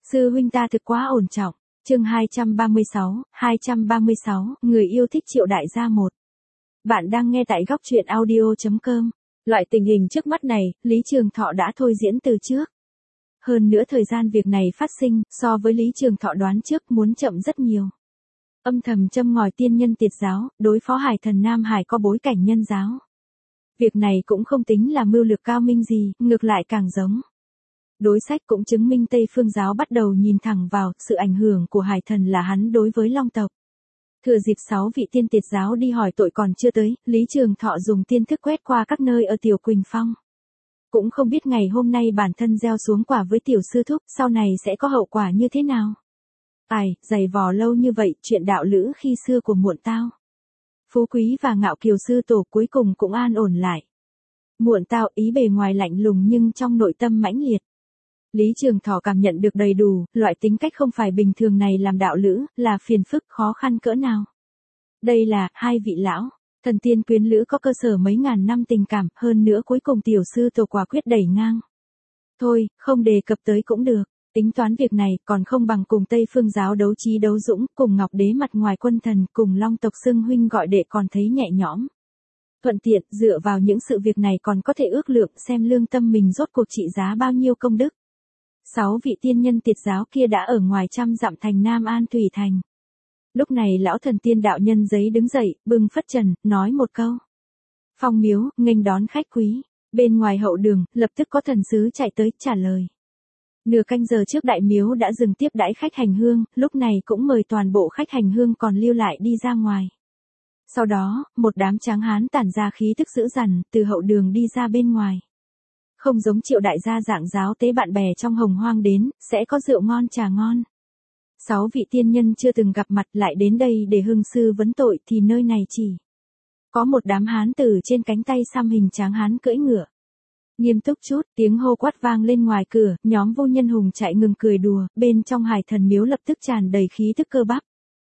Sư huynh ta thực quá ổn trọng. Chương 236, người yêu thích Triệu đại gia một. Bạn đang nghe tại góc truyện audio.com. Loại tình hình trước mắt này, Lý Trường Thọ đã thôi diễn từ trước. Hơn nữa thời gian việc này phát sinh, so với Lý Trường Thọ đoán trước muốn chậm rất nhiều. Âm thầm châm ngòi tiên nhân tiệt giáo, đối phó hải thần Nam Hải có bối cảnh nhân giáo. Việc này cũng không tính là mưu lược cao minh gì, ngược lại càng giống. Đối sách cũng chứng minh Tây Phương giáo bắt đầu nhìn thẳng vào sự ảnh hưởng của hải thần là hắn đối với Long tộc. Thừa dịp 6 vị tiên tiệt giáo đi hỏi tội còn chưa tới, Lý Trường Thọ dùng tiên thức quét qua các nơi ở Tiểu Quỳnh Phong. Cũng không biết ngày hôm nay bản thân gieo xuống quả với tiểu sư thúc, sau này sẽ có hậu quả như thế nào. Ai, dày vò lâu như vậy, chuyện đạo lữ khi xưa của muộn tao. Phú Quý và Ngạo Kiều sư tổ cuối cùng cũng an ổn lại. Muộn tao ý bề ngoài lạnh lùng nhưng trong nội tâm mãnh liệt. Lý Trường Thọ cảm nhận được đầy đủ, loại tính cách không phải bình thường này làm đạo lữ, là phiền phức khó khăn cỡ nào. Đây là, hai vị lão, thần tiên quyến lữ có cơ sở mấy ngàn năm tình cảm, hơn nữa cuối cùng tiểu sư tổ quả quyết đẩy ngang. Thôi, không đề cập tới cũng được, tính toán việc này còn không bằng cùng Tây Phương giáo đấu trí đấu dũng, cùng Ngọc Đế mặt ngoài quân thần, cùng Long tộc xưng huynh gọi đệ còn thấy nhẹ nhõm. Thuận tiện, dựa vào những sự việc này còn có thể ước lượng xem lương tâm mình rốt cuộc trị giá bao nhiêu công đức. 6 vị tiên nhân tiệt giáo kia đã ở ngoài trăm dặm thành Nam An Thủy Thành. Lúc này lão thần tiên đạo nhân giấy đứng dậy, bưng phất trần, nói một câu. Phong miếu, nghênh đón khách quý. Bên ngoài hậu đường, lập tức có thần sứ chạy tới, trả lời. Nửa canh giờ trước đại miếu đã dừng tiếp đãi khách hành hương, lúc này cũng mời toàn bộ khách hành hương còn lưu lại đi ra ngoài. Sau đó, một đám tráng hán tản ra khí thức dữ dằn, từ hậu đường đi ra bên ngoài. Không giống Triệu đại gia dạng giáo tế bạn bè trong hồng hoang đến, sẽ có rượu ngon trà ngon. 6 vị tiên nhân chưa từng gặp mặt lại đến đây để hương sư vấn tội thì nơi này chỉ có một đám hán tử trên cánh tay xăm hình tráng hán cưỡi ngựa. Nghiêm túc chút, tiếng hô quát vang lên ngoài cửa, nhóm vô nhân hùng chạy ngừng cười đùa, bên trong hải thần miếu lập tức tràn đầy khí thức cơ bắp.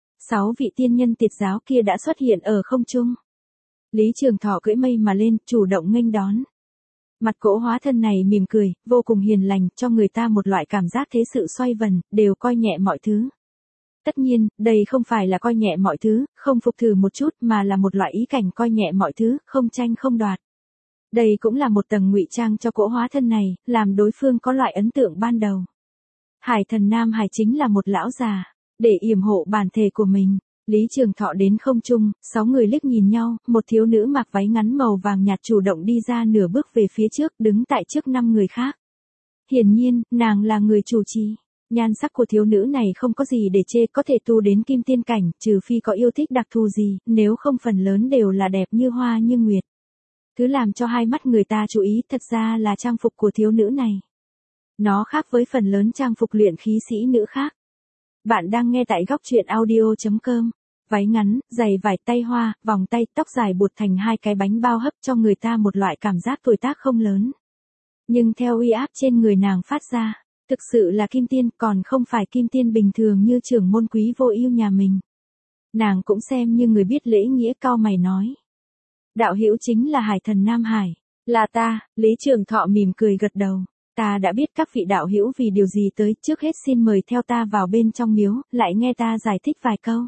6 vị tiên nhân tiệt giáo kia đã xuất hiện ở không trung. Lý Trường Thọ cưỡi mây mà lên, chủ động nghênh đón. Mặt cỗ hóa thân này mỉm cười, vô cùng hiền lành, cho người ta một loại cảm giác thế sự xoay vần, đều coi nhẹ mọi thứ. Tất nhiên, đây không phải là coi nhẹ mọi thứ, không phục thử một chút mà là một loại ý cảnh coi nhẹ mọi thứ, không tranh không đoạt. Đây cũng là một tầng ngụy trang cho cỗ hóa thân này, làm đối phương có loại ấn tượng ban đầu. Hải thần Nam Hải chính là một lão già, để yểm hộ bản thể của mình. Lý Trường Thọ đến không trung, 6 người liếc nhìn nhau, một thiếu nữ mặc váy ngắn màu vàng nhạt chủ động đi ra nửa bước về phía trước, đứng tại trước 5 người khác. Hiển nhiên, nàng là người chủ trì. Nhan sắc của thiếu nữ này không có gì để chê, có thể tu đến kim tiên cảnh, trừ phi có yêu thích đặc thù gì, nếu không phần lớn đều là đẹp như hoa như nguyệt. Thứ làm cho hai mắt người ta chú ý thật ra là trang phục của thiếu nữ này. Nó khác với phần lớn trang phục luyện khí sĩ nữ khác. Bạn đang nghe tại góc truyện audio.com. Váy ngắn, giày vải tay hoa, vòng tay, tóc dài buộc thành hai cái bánh bao hấp cho người ta một loại cảm giác tuổi tác không lớn. Nhưng theo uy áp trên người nàng phát ra, thực sự là kim tiên, còn không phải kim tiên bình thường như trưởng môn quý vô ưu nhà mình. Nàng cũng xem như người biết lễ nghĩa, cau mày nói. Đạo hữu chính là hải thần Nam Hải. Là ta, Lý Trường Thọ mỉm cười gật đầu. Ta đã biết các vị đạo hữu vì điều gì tới, trước hết xin mời theo ta vào bên trong miếu, lại nghe ta giải thích vài câu.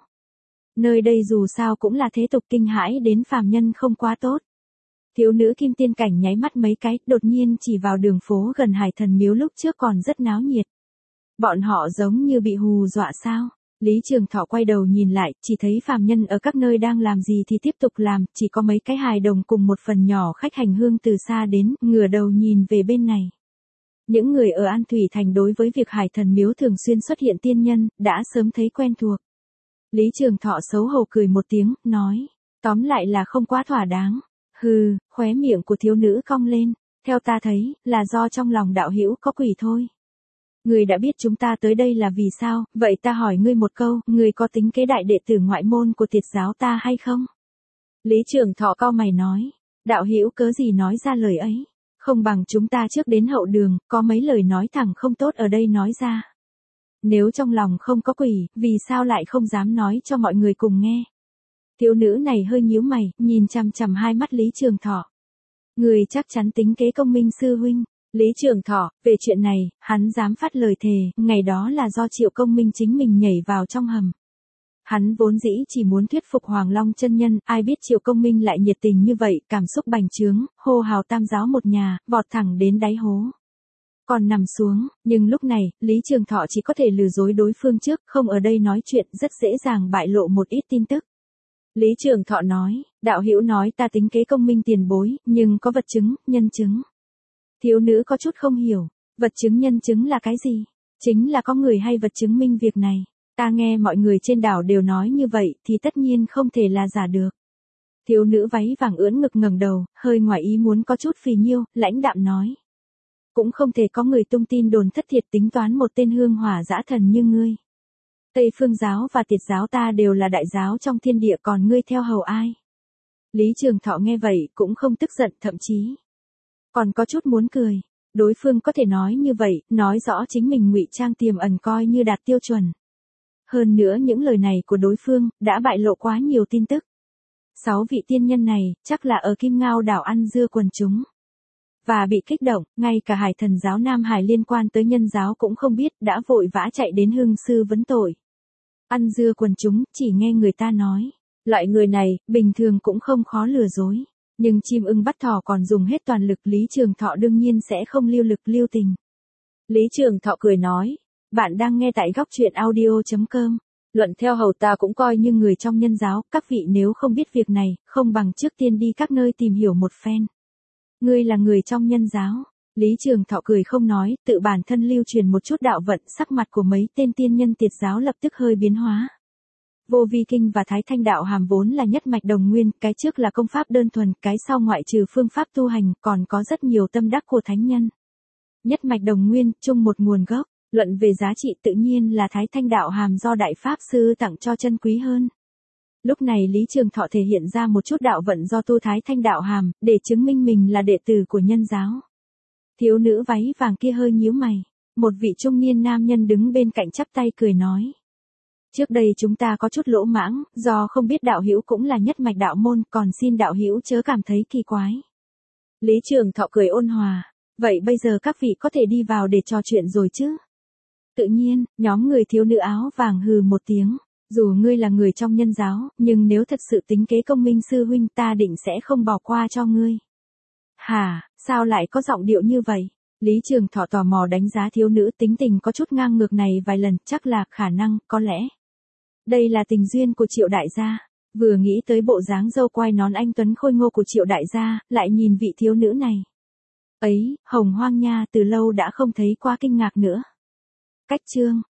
Nơi đây dù sao cũng là thế tục kinh hãi đến phàm nhân không quá tốt. Thiếu nữ kim tiên cảnh nháy mắt mấy cái, đột nhiên chỉ vào đường phố gần hải thần miếu lúc trước còn rất náo nhiệt. Bọn họ giống như bị hù dọa sao? Lý Trường Thọ quay đầu nhìn lại, chỉ thấy phàm nhân ở các nơi đang làm gì thì tiếp tục làm, chỉ có mấy cái hài đồng cùng một phần nhỏ khách hành hương từ xa đến, ngửa đầu nhìn về bên này. Những người ở An Thủy Thành đối với việc hải thần miếu thường xuyên xuất hiện tiên nhân, đã sớm thấy quen thuộc. Lý Trường Thọ xấu hổ cười một tiếng, nói, tóm lại là không quá thỏa đáng. Hừ, khóe miệng của thiếu nữ cong lên, theo ta thấy, là do trong lòng đạo hữu có quỷ thôi. Ngươi đã biết chúng ta tới đây là vì sao, vậy ta hỏi ngươi một câu, ngươi có tính kế đại đệ tử ngoại môn của tiệt giáo ta hay không? Lý Trường Thọ cau mày nói, đạo hữu cớ gì nói ra lời ấy, không bằng chúng ta trước đến hậu đường, có mấy lời nói thẳng không tốt ở đây nói ra. Nếu trong lòng không có quỷ, vì sao lại không dám nói cho mọi người cùng nghe? Thiếu nữ này hơi nhíu mày, nhìn chằm chằm hai mắt Lý Trường Thọ. Người chắc chắn tính kế công minh sư huynh. Lý Trường Thọ, về chuyện này, hắn dám phát lời thề, ngày đó là do Triệu Công Minh chính mình nhảy vào trong hầm. Hắn vốn dĩ chỉ muốn thuyết phục Hoàng Long chân nhân, ai biết Triệu Công Minh lại nhiệt tình như vậy, cảm xúc bành trướng, hô hào tam giáo một nhà, vọt thẳng đến đáy hố. Còn nằm xuống, nhưng lúc này, Lý Trường Thọ chỉ có thể lừa dối đối phương trước, không ở đây nói chuyện, rất dễ dàng bại lộ một ít tin tức. Lý Trường Thọ nói, đạo hữu nói ta tính kế Công Minh tiền bối, nhưng có vật chứng, nhân chứng. Thiếu nữ có chút không hiểu, vật chứng nhân chứng là cái gì? Chính là có người hay vật chứng minh việc này. Ta nghe mọi người trên đảo đều nói như vậy thì tất nhiên không thể là giả được. Thiếu nữ váy vàng ưỡn ngực ngẩng đầu, hơi ngoài ý muốn có chút phì nhiêu, lãnh đạm nói. Cũng không thể có người tung tin đồn thất thiệt tính toán một tên hương hỏa dã thần như ngươi. Tây Phương giáo và Tiệt giáo ta đều là đại giáo trong thiên địa, còn ngươi theo hầu ai? Lý Trường Thọ nghe vậy cũng không tức giận, thậm chí còn có chút muốn cười. Đối phương có thể nói như vậy, nói rõ chính mình ngụy trang tiềm ẩn coi như đạt tiêu chuẩn. Hơn nữa những lời này của đối phương đã bại lộ quá nhiều tin tức. 6 vị tiên nhân này chắc là ở Kim Ngao đảo ăn dưa quần chúng. Và bị kích động, ngay cả Hải Thần giáo Nam Hải liên quan tới nhân giáo cũng không biết, đã vội vã chạy đến Hưng sư vấn tội. Ăn dưa quần chúng, chỉ nghe người ta nói. Loại người này, bình thường cũng không khó lừa dối. Nhưng chim ưng bắt thỏ còn dùng hết toàn lực, Lý Trường Thọ đương nhiên sẽ không lưu lực lưu tình. Lý Trường Thọ cười nói, bạn đang nghe tại góc truyện audio.com. Luận theo hầu ta cũng coi như người trong nhân giáo, các vị nếu không biết việc này, không bằng trước tiên đi các nơi tìm hiểu một phen. Ngươi là người trong nhân giáo. Lý Trường Thọ cười không nói, tự bản thân lưu truyền một chút đạo vận, sắc mặt của mấy tên tiên nhân Tiệt giáo lập tức hơi biến hóa. Vô Vi Kinh và Thái Thanh Đạo Hàm vốn là nhất mạch đồng nguyên, cái trước là công pháp đơn thuần, cái sau ngoại trừ phương pháp tu hành, còn có rất nhiều tâm đắc của thánh nhân. Nhất mạch đồng nguyên, chung một nguồn gốc, luận về giá trị tự nhiên là Thái Thanh Đạo Hàm do Đại Pháp Sư tặng cho chân quý hơn. Lúc này Lý Trường Thọ thể hiện ra một chút đạo vận do tu Thái Thanh Đạo Hàm, để chứng minh mình là đệ tử của nhân giáo. Thiếu nữ váy vàng kia hơi nhíu mày, một vị trung niên nam nhân đứng bên cạnh chắp tay cười nói. Trước đây chúng ta có chút lỗ mãng, do không biết đạo hữu cũng là nhất mạch đạo môn, còn xin đạo hữu chớ cảm thấy kỳ quái. Lý Trường Thọ cười ôn hòa, vậy bây giờ các vị có thể đi vào để trò chuyện rồi chứ? Tự nhiên, nhóm người thiếu nữ áo vàng hừ một tiếng, dù ngươi là người trong nhân giáo, nhưng nếu thật sự tính kế Công Minh sư huynh ta định sẽ không bỏ qua cho ngươi. Hả, sao lại có giọng điệu như vậy? Lý Trường Thọ tò mò đánh giá thiếu nữ tính tình có chút ngang ngược này vài lần, chắc là khả năng, có lẽ. Đây là tình duyên của Triệu đại gia. Vừa nghĩ tới bộ dáng râu quai nón anh tuấn khôi ngô của Triệu đại gia, lại nhìn vị thiếu nữ này. Ấy, Hồng Hoang nha, từ lâu đã không thấy qua kinh ngạc nữa. Cách chương